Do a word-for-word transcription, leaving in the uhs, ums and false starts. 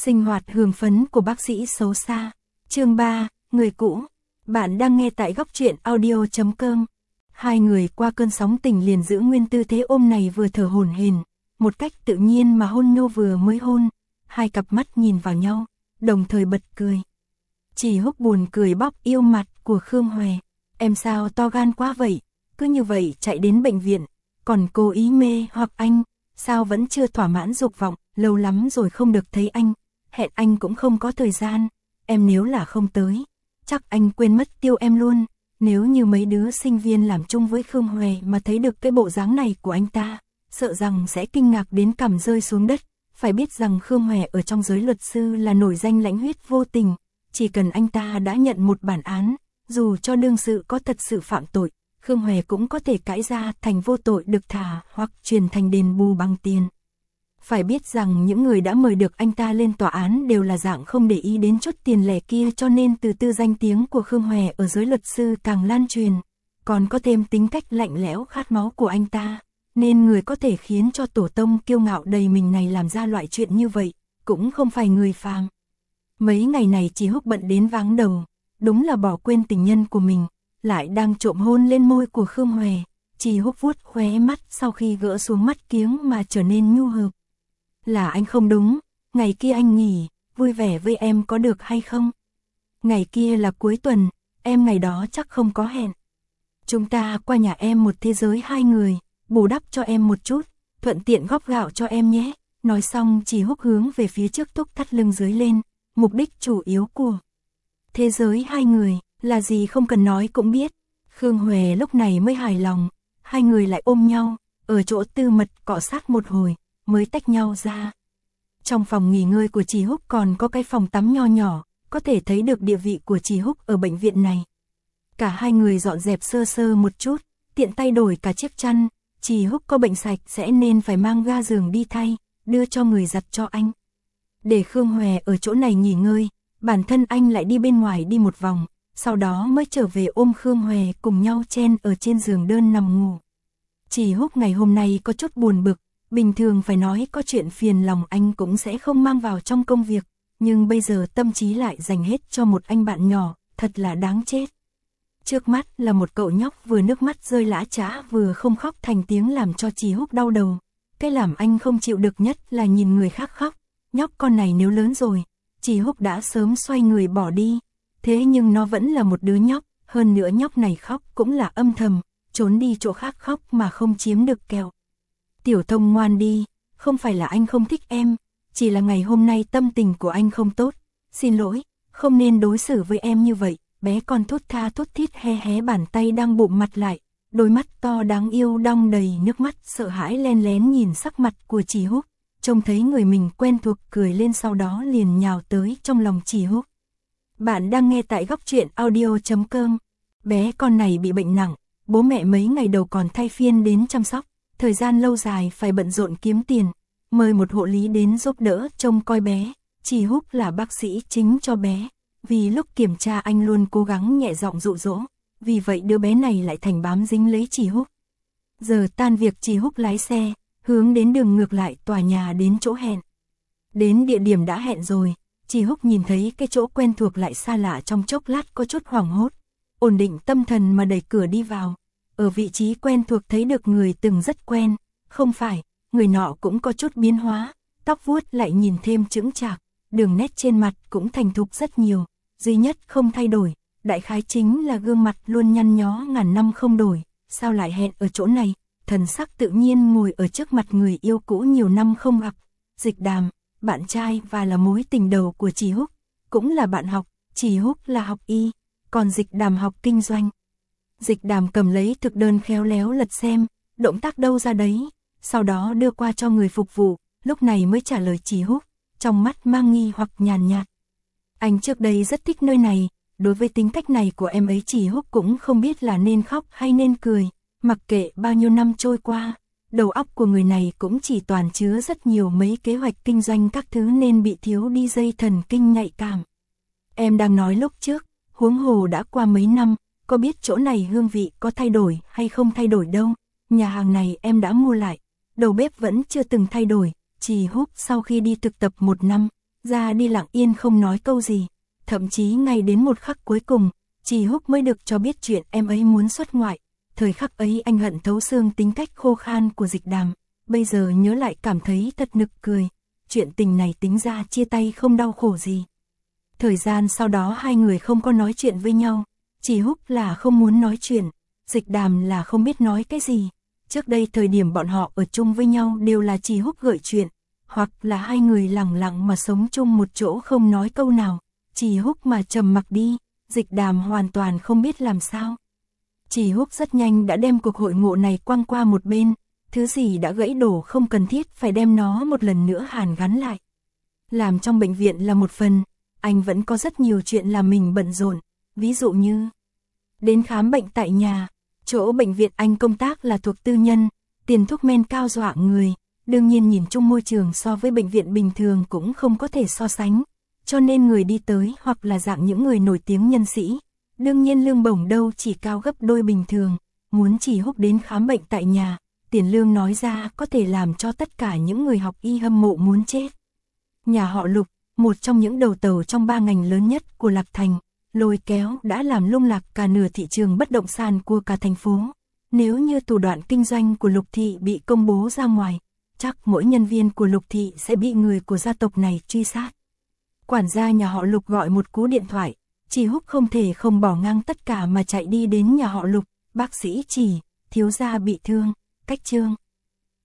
Sinh hoạt hương phấn của bác sĩ xấu xa. Chương ba, người cũ. Bạn đang nghe tại góc truyện audio chấm com. Hai người qua cơn sóng tình liền giữ nguyên tư thế ôm này vừa thở hổn hển, một cách tự nhiên mà hôn nhô vừa mới hôn. Hai cặp mắt nhìn vào nhau, đồng thời bật cười. Chỉ Húc buồn cười bóp yêu mặt của Khương Hòe. Em sao to gan quá vậy, cứ như vậy chạy đến bệnh viện, còn cố ý mê hoặc anh, sao vẫn chưa thỏa mãn dục vọng, lâu lắm rồi không được thấy anh, hẹn anh cũng không có thời gian, em nếu là không tới, chắc anh quên mất tiêu em luôn. Nếu như mấy đứa sinh viên làm chung với Khương Hòe mà thấy được cái bộ dáng này của anh ta, sợ rằng sẽ kinh ngạc đến cằm rơi xuống đất. Phải biết rằng Khương Hòe ở trong giới luật sư là nổi danh lãnh huyết vô tình, chỉ cần anh ta đã nhận một bản án, dù cho đương sự có thật sự phạm tội, Khương Hòe cũng có thể cãi ra thành vô tội được thả hoặc truyền thành đền bù bằng tiền. Phải biết rằng những người đã mời được anh ta lên tòa án đều là dạng không để ý đến chút tiền lẻ kia, cho nên từ từ danh tiếng của Khương Hòe ở giới luật sư càng lan truyền, còn có thêm tính cách lạnh lẽo khát máu của anh ta, nên người có thể khiến cho tổ tông kiêu ngạo đầy mình này làm ra loại chuyện như vậy, cũng không phải người phàm. Mấy ngày này Chỉ Húc bận đến váng đầu, đúng là bỏ quên tình nhân của mình, lại đang trộm hôn lên môi của Khương Hòe. Chỉ Húc vuốt khóe mắt sau khi gỡ xuống mắt kiếng mà trở nên nhu hợp. Là anh không đúng, ngày kia anh nghỉ, vui vẻ với em có được hay không? Ngày kia là cuối tuần, em ngày đó chắc không có hẹn. Chúng ta qua nhà em một thế giới hai người, bù đắp cho em một chút, thuận tiện góp gạo cho em nhé. Nói xong Chỉ Húc hướng về phía trước thúc thắt lưng dưới lên, mục đích chủ yếu của thế giới hai người là gì không cần nói cũng biết. Khương Hòe lúc này mới hài lòng, hai người lại ôm nhau, ở chỗ tư mật cọ sát một hồi, mới tách nhau ra. Trong phòng nghỉ ngơi của Chỉ Húc còn có cái phòng tắm nho nhỏ, có thể thấy được địa vị của Chỉ Húc ở bệnh viện này. Cả hai người dọn dẹp sơ sơ một chút, tiện tay đổi cả chiếc chăn. Chỉ Húc có bệnh sạch sẽ nên phải mang ga giường đi thay, đưa cho người giặt cho anh. Để Khương Hòe ở chỗ này nghỉ ngơi, bản thân anh lại đi bên ngoài đi một vòng, sau đó mới trở về ôm Khương Hòe cùng nhau chen ở trên giường đơn nằm ngủ. Chỉ Húc ngày hôm nay có chút buồn bực, bình thường phải nói có chuyện phiền lòng anh cũng sẽ không mang vào trong công việc, nhưng bây giờ tâm trí lại dành hết cho một anh bạn nhỏ, thật là đáng chết. Trước mắt là một cậu nhóc vừa nước mắt rơi lã chã vừa không khóc thành tiếng làm cho Chỉ Húc đau đầu. Cái làm anh không chịu được nhất là nhìn người khác khóc, nhóc con này nếu lớn rồi, Chỉ Húc đã sớm xoay người bỏ đi. Thế nhưng nó vẫn là một đứa nhóc, hơn nữa nhóc này khóc cũng là âm thầm, trốn đi chỗ khác khóc mà không chiếm được kẹo. Tiểu Thông ngoan đi, không phải là anh không thích em, chỉ là ngày hôm nay tâm tình của anh không tốt, xin lỗi, không nên đối xử với em như vậy. Bé con thút tha thút thít hé hé bàn tay đang bụm mặt lại, đôi mắt to đáng yêu đong đầy nước mắt sợ hãi len lén nhìn sắc mặt của Chỉ Húc, trông thấy người mình quen thuộc cười lên sau đó liền nhào tới trong lòng Chỉ Húc. Bạn đang nghe tại góc truyện audio chấm com. Bé con này bị bệnh nặng, bố mẹ mấy ngày đầu còn thay phiên đến chăm sóc, thời gian lâu dài phải bận rộn kiếm tiền, mời một hộ lý đến giúp đỡ trông coi bé. Chỉ Húc là bác sĩ chính cho bé. Vì lúc kiểm tra anh luôn cố gắng nhẹ giọng dụ dỗ, vì vậy đứa bé này lại thành bám dính lấy Chỉ Húc. Giờ tan việc Chỉ Húc lái xe, hướng đến đường ngược lại tòa nhà đến chỗ hẹn. Đến địa điểm đã hẹn rồi, Chỉ Húc nhìn thấy cái chỗ quen thuộc lại xa lạ trong chốc lát có chút hoảng hốt. Ổn định tâm thần mà đẩy cửa đi vào, ở vị trí quen thuộc thấy được người từng rất quen, không phải, người nọ cũng có chút biến hóa, tóc vuốt lại nhìn thêm chững chạc, đường nét trên mặt cũng thành thục rất nhiều. Duy nhất không thay đổi, đại khái chính là gương mặt luôn nhăn nhó ngàn năm không đổi, sao lại hẹn ở chỗ này, thần sắc tự nhiên ngồi ở trước mặt người yêu cũ nhiều năm không gặp, Dịch Đàm, bạn trai và là mối tình đầu của Chỉ Húc, cũng là bạn học, Chỉ Húc là học y, còn Dịch Đàm học kinh doanh. Dịch Đàm cầm lấy thực đơn khéo léo lật xem, động tác đâu ra đấy, sau đó đưa qua cho người phục vụ, lúc này mới trả lời Chỉ Húc, trong mắt mang nghi hoặc nhàn nhạt. Anh trước đây rất thích nơi này, đối với tính cách này của em ấy Chỉ Húc cũng không biết là nên khóc hay nên cười, mặc kệ bao nhiêu năm trôi qua, đầu óc của người này cũng chỉ toàn chứa rất nhiều mấy kế hoạch kinh doanh các thứ nên bị thiếu đi dây thần kinh nhạy cảm. Em đang nói lúc trước, huống hồ đã qua mấy năm, có biết chỗ này hương vị có thay đổi hay không thay đổi đâu, nhà hàng này em đã mua lại, đầu bếp vẫn chưa từng thay đổi. Chỉ Húc sau khi đi thực tập một năm, ra đi lặng yên không nói câu gì, thậm chí ngay đến một khắc cuối cùng, Trì Húc mới được cho biết chuyện em ấy muốn xuất ngoại. Thời khắc ấy anh hận thấu xương tính cách khô khan của Dịch Đàm, bây giờ nhớ lại cảm thấy thật nực cười. Chuyện tình này tính ra chia tay không đau khổ gì. Thời gian sau đó hai người không có nói chuyện với nhau, Trì Húc là không muốn nói chuyện, Dịch Đàm là không biết nói cái gì. Trước đây thời điểm bọn họ ở chung với nhau đều là Trì Húc gợi chuyện, hoặc là hai người lặng lặng mà sống chung một chỗ không nói câu nào. Trì Húc mà trầm mặc đi, Dịch Đàm hoàn toàn không biết làm sao. Trì Húc rất nhanh đã đem cuộc hội ngộ này quăng qua một bên, thứ gì đã gãy đổ không cần thiết phải đem nó một lần nữa hàn gắn lại. Làm trong bệnh viện là một phần, anh vẫn có rất nhiều chuyện làm mình bận rộn, ví dụ như đến khám bệnh tại nhà. Chỗ bệnh viện anh công tác là thuộc tư nhân, tiền thuốc men cao dọa người, đương nhiên nhìn chung môi trường so với bệnh viện bình thường cũng không có thể so sánh, cho nên người đi tới hoặc là dạng những người nổi tiếng nhân sĩ, đương nhiên lương bổng đâu chỉ cao gấp đôi bình thường. Muốn Trì Húc đến khám bệnh tại nhà, tiền lương nói ra có thể làm cho tất cả những người học y hâm mộ muốn chết. Nhà họ Lục, một trong những đầu tàu trong ba ngành lớn nhất của Lạc Thành, lôi kéo đã làm lung lạc cả nửa thị trường bất động sản của cả thành phố. Nếu như thủ đoạn kinh doanh của Lục Thị bị công bố ra ngoài, chắc mỗi nhân viên của Lục Thị sẽ bị người của gia tộc này truy sát. Quản gia nhà họ Lục gọi một cú điện thoại, Trì Húc không thể không bỏ ngang tất cả mà chạy đi đến nhà họ Lục. Bác sĩ Trì, thiếu gia bị thương, cách Trương